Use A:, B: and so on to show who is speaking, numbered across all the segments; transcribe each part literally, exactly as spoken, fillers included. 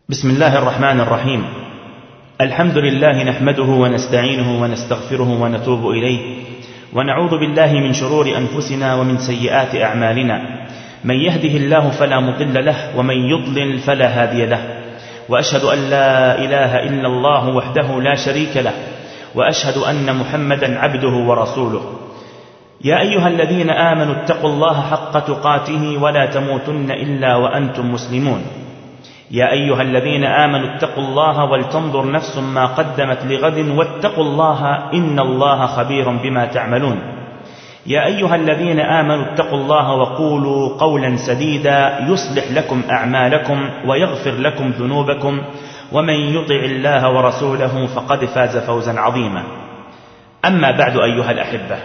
A: بسم الله الرحمن الرحيم. الحمد لله نحمده ونستعينه ونستغفره ونتوب إليه، ونعوذ بالله من شرور أنفسنا ومن سيئات أعمالنا، من يهده الله فلا مضل له ومن يضلل فلا هادي له، وأشهد أن لا إله إلا الله وحده لا شريك له، وأشهد أن محمدا عبده ورسوله. يا أيها الذين آمنوا اتقوا الله حق تقاته ولا تموتن إلا وأنتم مسلمون. يا أيها الذين آمنوا اتقوا الله ولتنظر نفس ما قدمت لغد واتقوا الله إن الله خبير بما تعملون. يا أيها الذين آمنوا اتقوا الله وقولوا قولا سديدا يصلح لكم أعمالكم ويغفر لكم ذنوبكم، ومن يطع الله ورسوله فقد فاز فوزا عظيما. أما بعد أيها الأحبة،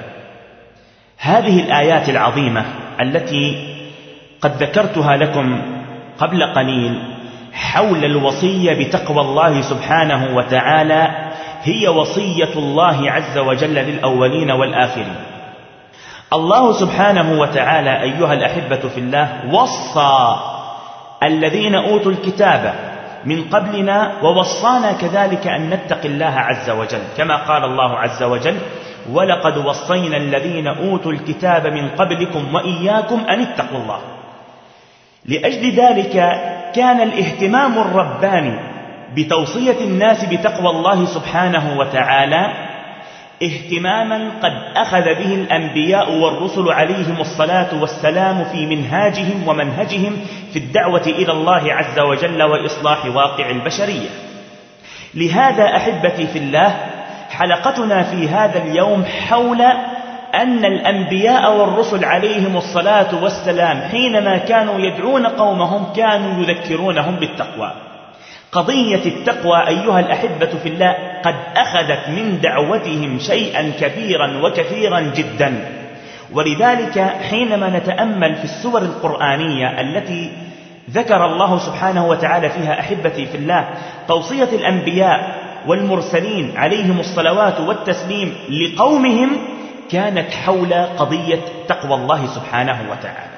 A: هذه الآيات العظيمة التي قد ذكرتها لكم قبل قليل حول الوصية بتقوى الله سبحانه وتعالى هي وصية الله عز وجل للأولين والآخرين. الله سبحانه وتعالى أيها الأحبة في الله وصى الذين أوتوا الكتاب من قبلنا ووصانا كذلك أن نتقي الله عز وجل، كما قال الله عز وجل: ولقد وصينا الذين أوتوا الكتاب من قبلكم وإياكم أن اتقوا الله. لأجل ذلك كان الاهتمام الرباني بتوصية الناس بتقوى الله سبحانه وتعالى اهتماما قد أخذ به الأنبياء والرسل عليهم الصلاة والسلام في منهاجهم ومنهجهم في الدعوة إلى الله عز وجل وإصلاح واقع البشرية. لهذا أحبتي في الله، حلقتنا في هذا اليوم حول أن الأنبياء والرسل عليهم الصلاة والسلام حينما كانوا يدعون قومهم كانوا يذكرونهم بالتقوى. قضية التقوى أيها الأحبة في الله قد أخذت من دعوتهم شيئا كبيرا وكثيرا جدا، ولذلك حينما نتأمل في السور القرآنية التي ذكر الله سبحانه وتعالى فيها أحبتي في الله توصية الأنبياء والمرسلين عليهم الصلوات والتسليم لقومهم، كانت حول قضية تقوى الله سبحانه وتعالى.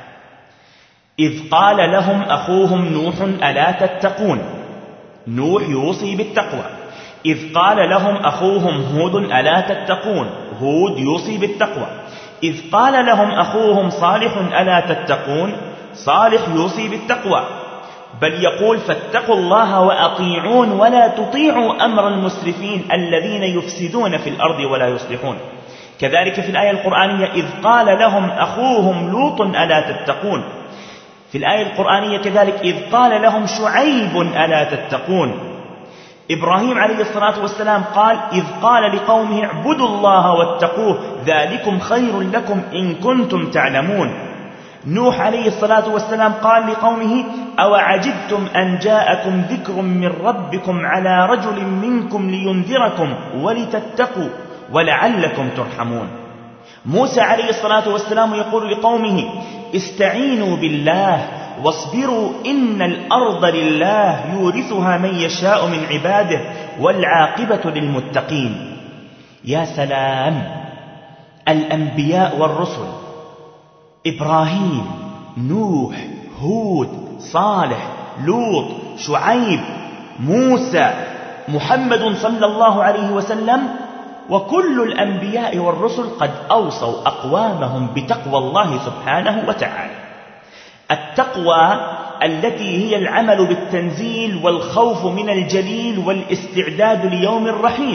A: إذ قال لهم أخوهم نوح ألا تتقون، نوح يوصي بالتقوى. إذ قال لهم أخوهم هود ألا تتقون، هود يوصي بالتقوى. إذ قال لهم أخوهم صالح ألا تتقون، صالح يوصي بالتقوى. بل يقول: فاتقوا الله وأطيعون ولا تطيعوا أمر المسرفين الذين يفسدون في الأرض ولا يصلحون. كذلك في الآية القرآنية: إذ قال لهم أخوهم لوط ألا تتقون. في الآية القرآنية كذلك: إذ قال لهم شعيب ألا تتقون. إبراهيم عليه الصلاة والسلام قال: إذ قال لقومه اعبدوا الله واتقوه ذلكم خير لكم إن كنتم تعلمون. نوح عليه الصلاة والسلام قال لقومه: أوعجبتم أن جاءكم ذكر من ربكم على رجل منكم لينذركم ولتتقوا ولعلكم ترحمون. موسى عليه الصلاة والسلام يقول لقومه: استعينوا بالله واصبروا إن الأرض لله يورثها من يشاء من عباده والعاقبة للمتقين. يا سلام! الأنبياء والرسل، إبراهيم، نوح، هود، صالح، لوط، شعيب، موسى، محمد صلى الله عليه وسلم، وكل الأنبياء والرسل قد أوصوا أقوامهم بتقوى الله سبحانه وتعالى. التقوى التي هي العمل بالتنزيل والخوف من الجليل والاستعداد ليوم الرحيل.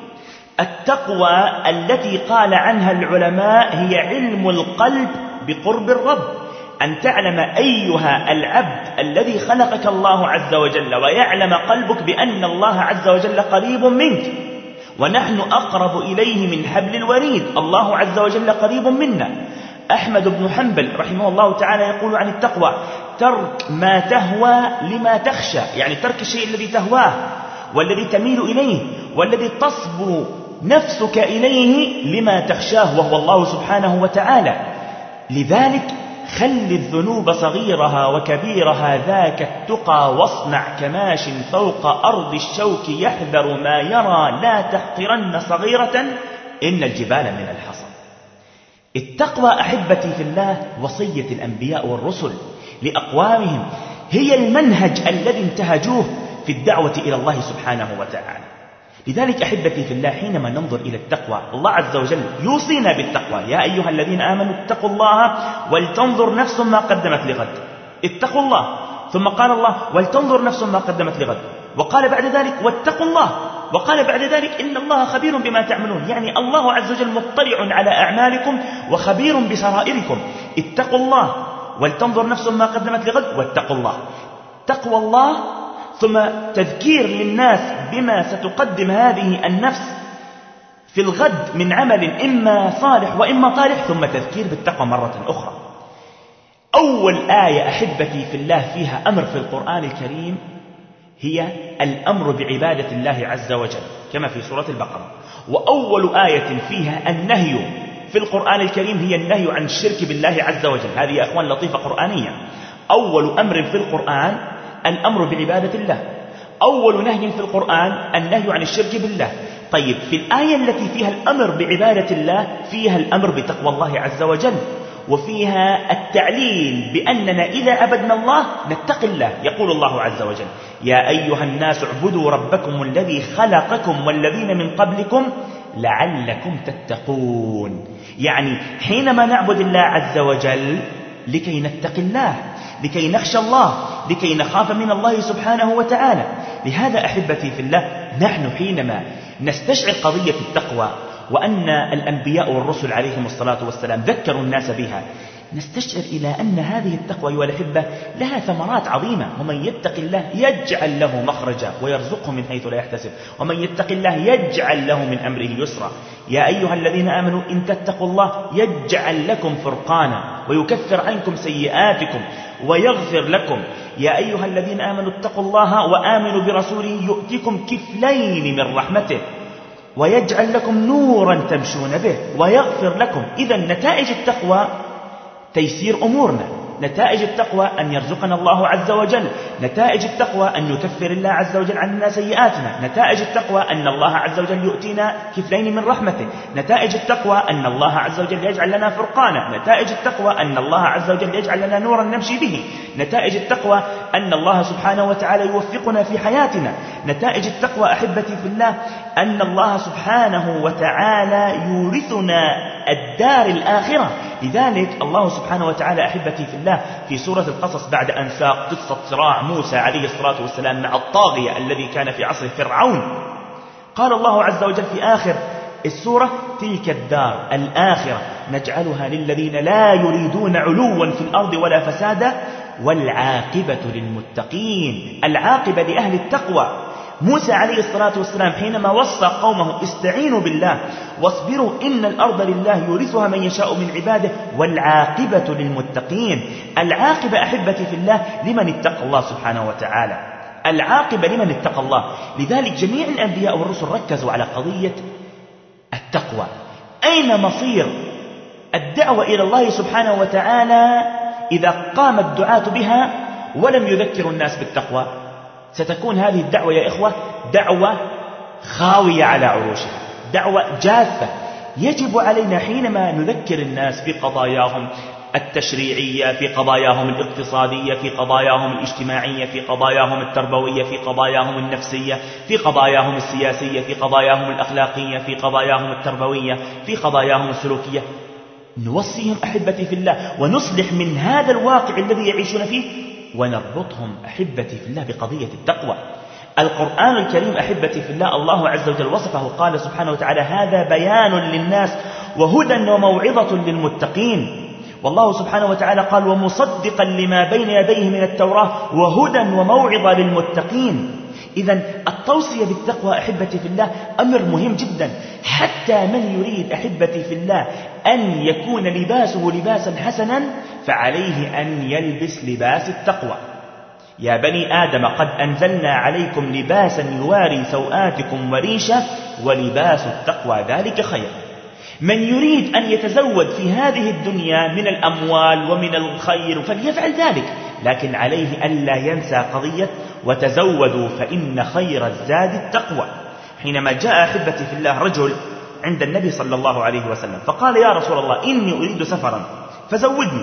A: التقوى التي قال عنها العلماء هي علم القلب بقرب الرب، أن تعلم أيها العبد الذي خلقك الله عز وجل ويعلم قلبك بأن الله عز وجل قريب منك، ونحن أقرب إليه من حبل الوريد. الله عز وجل قريب منا. أحمد بن حنبل رحمه الله تعالى يقول عن التقوى: ترك ما تهوى لما تخشى، يعني ترك الشيء الذي تهواه والذي تميل إليه والذي تصبو نفسك إليه لما تخشاه وهو الله سبحانه وتعالى. لذلك خل الذنوب صغيرها وكبيرها ذاك التقى، واصنع كماش فوق أرض الشوك يحذر ما يرى، لا تحقرن صغيرة إن الجبال من الحصى. التقوى أحبتي في الله وصية الأنبياء والرسل لأقوامهم، هي المنهج الذي انتهجوه في الدعوة إلى الله سبحانه وتعالى. لذلك أحبتي في الله حينما ننظر إلى التقوى الله عز وجل يوصينا بالتقوى: يا أيها الذين آمنوا اتقوا الله ولتنظر نفس ما قدمت لغد. اتقوا الله، ثم قال الله ولتنظر نفس ما قدمت لغد، وقال بعد ذلك واتقوا الله، وقال بعد ذلك إن الله خبير بما تعملون. يعني الله عز وجل مطلع على أعمالكم وخبير بسرائركم. اتقوا الله ولتنظر نفس ما قدمت لغد واتقوا الله. تقوى الله ثم تذكير للناس بما ستقدم هذه النفس في الغد من عمل إما صالح وإما طالح، ثم تذكير بالتقوى مرة أخرى. أول آية أحبتي في الله فيها أمر في القرآن الكريم هي الأمر بعبادة الله عز وجل كما في سورة البقرة، وأول آية فيها النهي في القرآن الكريم هي النهي عن الشرك بالله عز وجل. هذه يا أخوان لطيفة قرآنية. أول أمر في القرآن الأمر بعبادة الله، أول نهي في القرآن النهي عن الشرك بالله. طيب في الآية التي فيها الأمر بعبادة الله فيها الأمر بتقوى الله عز وجل، وفيها التعليل بأننا إذا عبدنا الله نتقي الله. يقول الله عز وجل: يا أيها الناس اعبدوا ربكم الذي خلقكم والذين من قبلكم لعلكم تتقون. يعني حينما نعبد الله عز وجل لكي نتقي الله، لكي نخشى الله، لكي نخاف من الله سبحانه وتعالى. لهذا أحبتي في الله نحن حينما نستشعر قضية التقوى وأن الأنبياء والرسل عليهم الصلاة والسلام ذكروا الناس بها، نستشعر إلى أن هذه التقوى أيها الأحبة لها ثمرات عظيمة. ومن يتق الله يجعل له مخرجا ويرزقه من حيث لا يحتسب، ومن يتق الله يجعل له من أمره يسرا. يا أيها الذين آمنوا إن تتقوا الله يجعل لكم فرقانا ويكفر عنكم سيئاتكم ويغفر لكم. يا أيها الذين آمنوا اتقوا الله وآمنوا برسوله يؤتكم كفلين من رحمته ويجعل لكم نورا تمشون به ويغفر لكم. إذا نتائج التقوى تيسير أمورنا، نتائج التقوى أن يرزقنا الله عز وجل، نتائج التقوى أن يكفر الله عز وجل عنا سيئاتنا، نتائج التقوى أن الله عز وجل يؤتينا كفلين من رحمته، نتائج التقوى أن الله عز وجل يجعل لنا فرقانا، نتائج التقوى أن الله عز وجل يجعل لنا نورا نمشي به، نتائج التقوى أن الله سبحانه وتعالى يوفقنا في حياتنا، نتائج التقوى أحبتي في الله أن الله سبحانه وتعالى يورثنا الدار الآخرة. لذلك الله سبحانه وتعالى أحبتي في الله في سورة القصص بعد أن ساق قصة صراع موسى عليه الصلاة والسلام مع الطاغية الذي كان في عصر فرعون، قال الله عز وجل في آخر السورة: تلك الدار الآخرة نجعلها للذين لا يريدون علوا في الأرض ولا فسادا والعاقبة للمتقين. العاقبة لأهل التقوى. موسى عليه الصلاة والسلام حينما وصى قومه: استعينوا بالله واصبروا إن الأرض لله يورثها من يشاء من عباده والعاقبة للمتقين. العاقبة أحبتي في الله لمن اتقى الله سبحانه وتعالى، العاقبة لمن اتقى الله. لذلك جميع الأنبياء والرسل ركزوا على قضية التقوى. أين مصير الدعوة إلى الله سبحانه وتعالى إذا قام الدعاة بها ولم يذكروا الناس بالتقوى؟ ستكون هذه الدعوة يا إخوة دعوة خاوية على عروشها، دعوة جافة. يجب علينا حينما نذكر الناس في قضاياهم التشريعية، في قضاياهم الاقتصادية، في قضاياهم الاجتماعية، في قضاياهم التربوية، في قضاياهم النفسية، في قضاياهم السياسية، في قضاياهم الأخلاقية، في قضاياهم التربوية، في قضاياهم السلوكية، نوصيهم أحبتي في الله ونصلح من هذا الواقع الذي يعيشون فيه ونربطهم أحبتي في الله بقضية التقوى. القرآن الكريم أحبتي في الله الله عز وجل وصفه، قال سبحانه وتعالى: هذا بيان للناس وهدى وموعظة للمتقين. والله سبحانه وتعالى قال: ومصدقا لما بين يديه من التوراة وهدى وموعظة للمتقين. إذن التوصية بالتقوى أحبتي في الله أمر مهم جدا، حتى من يريد أحبتي في الله أن يكون لباسه لباسا حسنا فعليه أن يلبس لباس التقوى. يا بني آدم قد أنزلنا عليكم لباسا يواري سوآتكم وريشة ولباس التقوى ذلك خير. من يريد أن يتزود في هذه الدنيا من الأموال ومن الخير فليفعل ذلك، لكن عليه ألا ينسى قضية وتزودوا فإن خير الزاد التقوى. حينما جاء أحبتي في الله رجل عند النبي صلى الله عليه وسلم فقال: يا رسول الله إني أريد سفرا فزودني.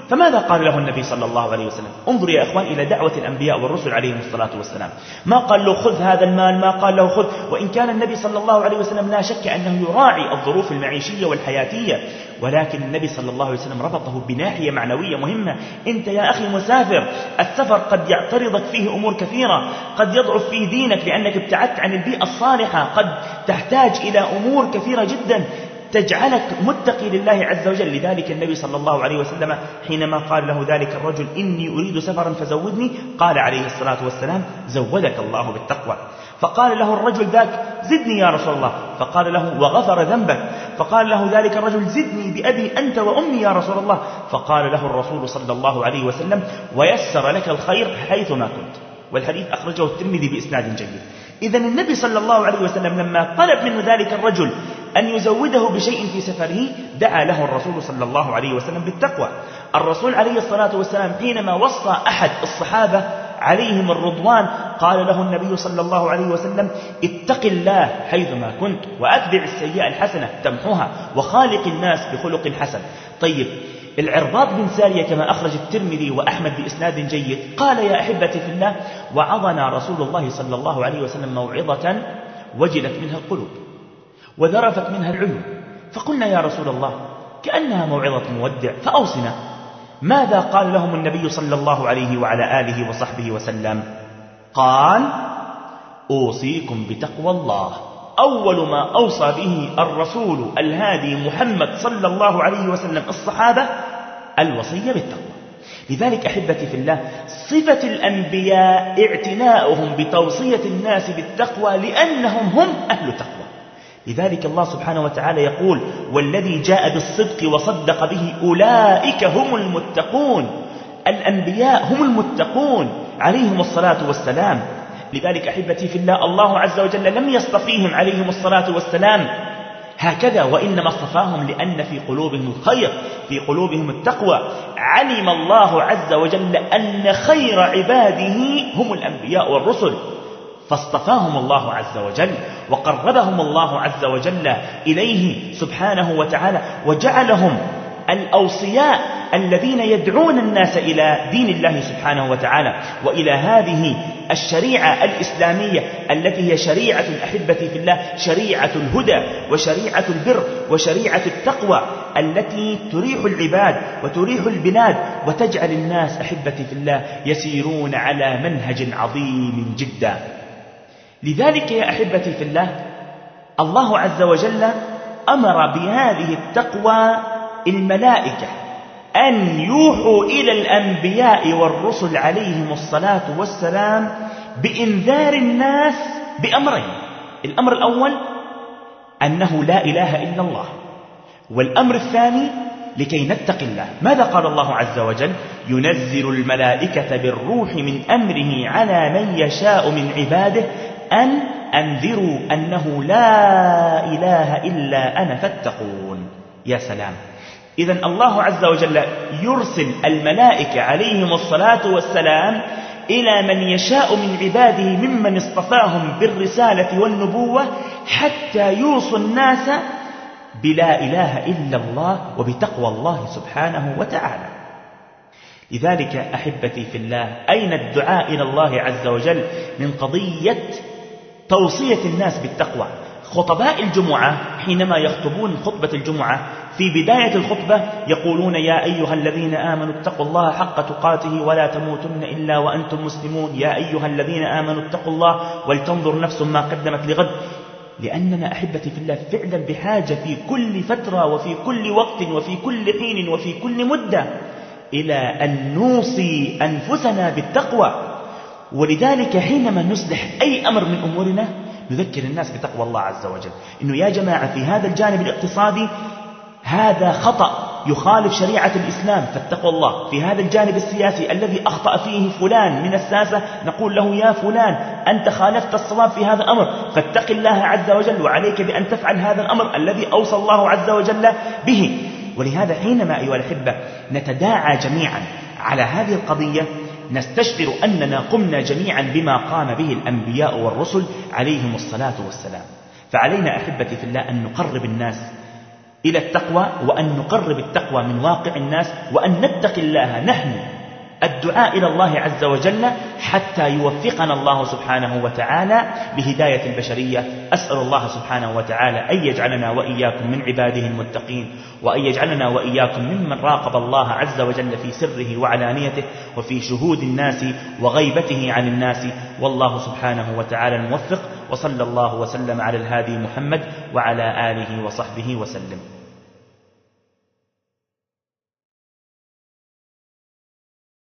A: فماذا قال له النبي صلى الله عليه وسلم؟ انظر يا إخوان إلى دعوة الأنبياء والرسل عليهم الصلاة والسلام. ما قال له خذ هذا المال، ما قال له خذ، وإن كان النبي صلى الله عليه وسلم لا شك أنه يراعي الظروف المعيشية والحياتية، ولكن النبي صلى الله عليه وسلم ربطه بناحية معنوية مهمة. أنت يا أخي مسافر، السفر قد يعترضك فيه أمور كثيرة، قد يضعف فيه دينك لأنك ابتعدت عن البيئة الصالحة، قد تحتاج إلى أمور كثيرة جدا تجعلك متقي لله عز وجل. لذلك النبي صلى الله عليه وسلم حينما قال له ذلك الرجل إني أريد سفرا فزودني، قال عليه الصلاة والسلام زودك الله بالتقوى. فقال له الرجل ذاك زدني يا رسول الله، فقال له وغفر ذنبك. فقال له ذلك الرجل زدني بأبي أنت وأمي يا رسول الله، فقال له الرسول صلى الله عليه وسلم ويسر لك الخير حيثما كنت. والحديث أخرجه الترمذي بإسناد جيد. إذن النبي صلى الله عليه وسلم لما طلب منه ذلك الرجل أن يزوده بشيء في سفره دعا له الرسول صلى الله عليه وسلم بالتقوى. الرسول عليه الصلاة والسلام حينما وصى أحد الصحابة عليهم الرضوان قال له النبي صلى الله عليه وسلم اتق الله حيثما كنت وأتبع السيئة الحسنة تمحوها وخالق الناس بخلق حسن. طيب العرباض بن سارية كما أخرج الترمذي وأحمد بإسناد جيد قال يا أحبتي في الله وعظنا رسول الله صلى الله عليه وسلم موعظة وجلت منها القلوب وذرفت منها العيون، فقلنا يا رسول الله كأنها موعظة مودع فأوصنا. ماذا قال لهم النبي صلى الله عليه وعلى آله وصحبه وسلم؟ قال أوصيكم بتقوى الله. أول ما أوصى به الرسول الهادي محمد صلى الله عليه وسلم الصحابة الوصية بالتقوى. لذلك أحبتي في الله صفة الأنبياء اعتناؤهم بتوصية الناس بالتقوى لأنهم هم أهل تقوى. لذلك الله سبحانه وتعالى يقول والذي جاء بالصدق وصدق به أولئك هم المتقون. الأنبياء هم المتقون عليهم الصلاة والسلام. لذلك أحبتي في الله الله عز وجل لم يصطفيهم عليهم الصلاة والسلام هكذا، وإنما اصطفاهم لأن في قلوبهم الخير، في قلوبهم التقوى. علم الله عز وجل أن خير عباده هم الأنبياء والرسل، فاصطفاهم الله عز وجل وقربهم الله عز وجل إليه سبحانه وتعالى وجعلهم الأوصياء الذين يدعون الناس إلى دين الله سبحانه وتعالى وإلى هذه الشريعة الإسلامية التي هي شريعة أحبتي في الله شريعة الهدى وشريعة البر وشريعة التقوى التي تريح العباد وتريح البلاد وتجعل الناس أحبتي في الله يسيرون على منهج عظيم جدا. لذلك يا أحبتي في الله الله عز وجل أمر بهذه التقوى الملائكة أن يوحوا إلى الأنبياء والرسل عليهم الصلاة والسلام بإنذار الناس بأمرين. الأمر الأول أنه لا إله إلا الله، والأمر الثاني لكي نتقي الله. ماذا قال الله عز وجل؟ ينزل الملائكة بالروح من أمره على من يشاء من عباده أن أنذروا أنه لا إله إلا أنا فاتقون. يا سلام! إذن الله عز وجل يرسل الملائكة عليهم الصلاة والسلام إلى من يشاء من عباده ممن اصطفاهم بالرسالة والنبوة حتى يوصوا الناس بلا إله إلا الله وبتقوى الله سبحانه وتعالى. لذلك أحبتي في الله أين الدعاء إلى الله عز وجل من قضية توصية الناس بالتقوى؟ خطباء الجمعة حينما يخطبون خطبة الجمعة في بداية الخطبة يقولون يا أيها الذين آمنوا اتقوا الله حق تقاته ولا تموتن إلا وأنتم مسلمون. يا أيها الذين آمنوا اتقوا الله ولتنظر نفس ما قدمت لغد. لأننا أحبتي في الله فعلا بحاجة في كل فترة وفي كل وقت وفي كل حين وفي كل مدة إلى أن نوصي أنفسنا بالتقوى. ولذلك حينما نصلح أي أمر من أمورنا نذكر الناس بتقوى الله عز وجل، إنه يا جماعة في هذا الجانب الاقتصادي هذا خطأ يخالف شريعة الإسلام فاتقوا الله. في هذا الجانب السياسي الذي أخطأ فيه فلان من الساسة نقول له يا فلان أنت خالفت الصواب في هذا الأمر فاتق الله عز وجل وعليك بأن تفعل هذا الأمر الذي أوصى الله عز وجل به. ولهذا حينما أيها الأحبة نتداعى جميعا على هذه القضية نستشعر أننا قمنا جميعا بما قام به الأنبياء والرسل عليهم الصلاة والسلام. فعلينا أحبتي في الله أن نقرب الناس إلى التقوى، وأن نقرب التقوى من واقع الناس، وأن نتقي الله نحن الدعاء إلى الله عز وجل حتى يوفقنا الله سبحانه وتعالى لهداية البشرية. أسأل الله سبحانه وتعالى أن يجعلنا وإياكم من عباده المتقين، وأن يجعلنا وإياكم ممن راقب الله عز وجل في سره وعلانيته وفي شهود الناس وغيبته عن الناس، والله سبحانه وتعالى الموفق. وصلى الله وسلم على الهادي محمد وعلى آله وصحبه وسلم.